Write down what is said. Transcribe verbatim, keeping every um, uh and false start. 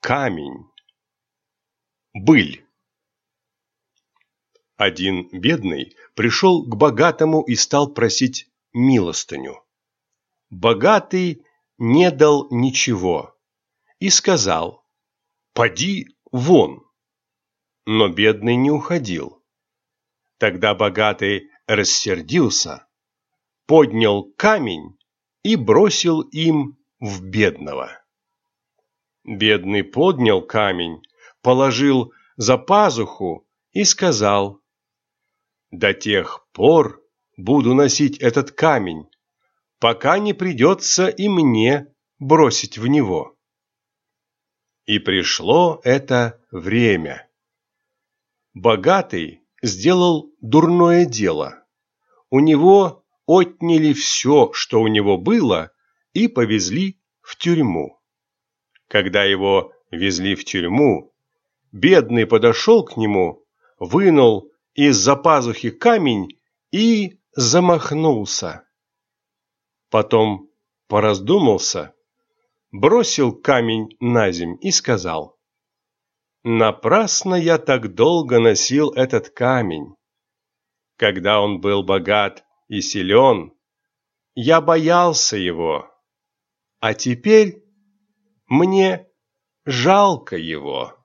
камень. Быль. Один бедный пришел к богатому и стал просить милостыню. Богатый не дал ничего и сказал: «Поди вон». Но бедный не уходил. Тогда богатый рассердился, поднял камень и бросил им в бедного. Бедный поднял камень, положил за пазуху и сказал: «До тех пор буду носить этот камень, пока не придется и мне бросить в него». И пришло это время. Богатый сделал дурное дело. У него отняли все, что у него было, и повезли в тюрьму. Когда его везли в тюрьму, бедный подошел к нему, вынул из-за пазухи камень и замахнулся. Потом пораздумался, бросил камень наземь и сказал: «Напрасно я так долго носил этот камень. Когда он был богат и силен, я боялся его, а теперь мне жалко его».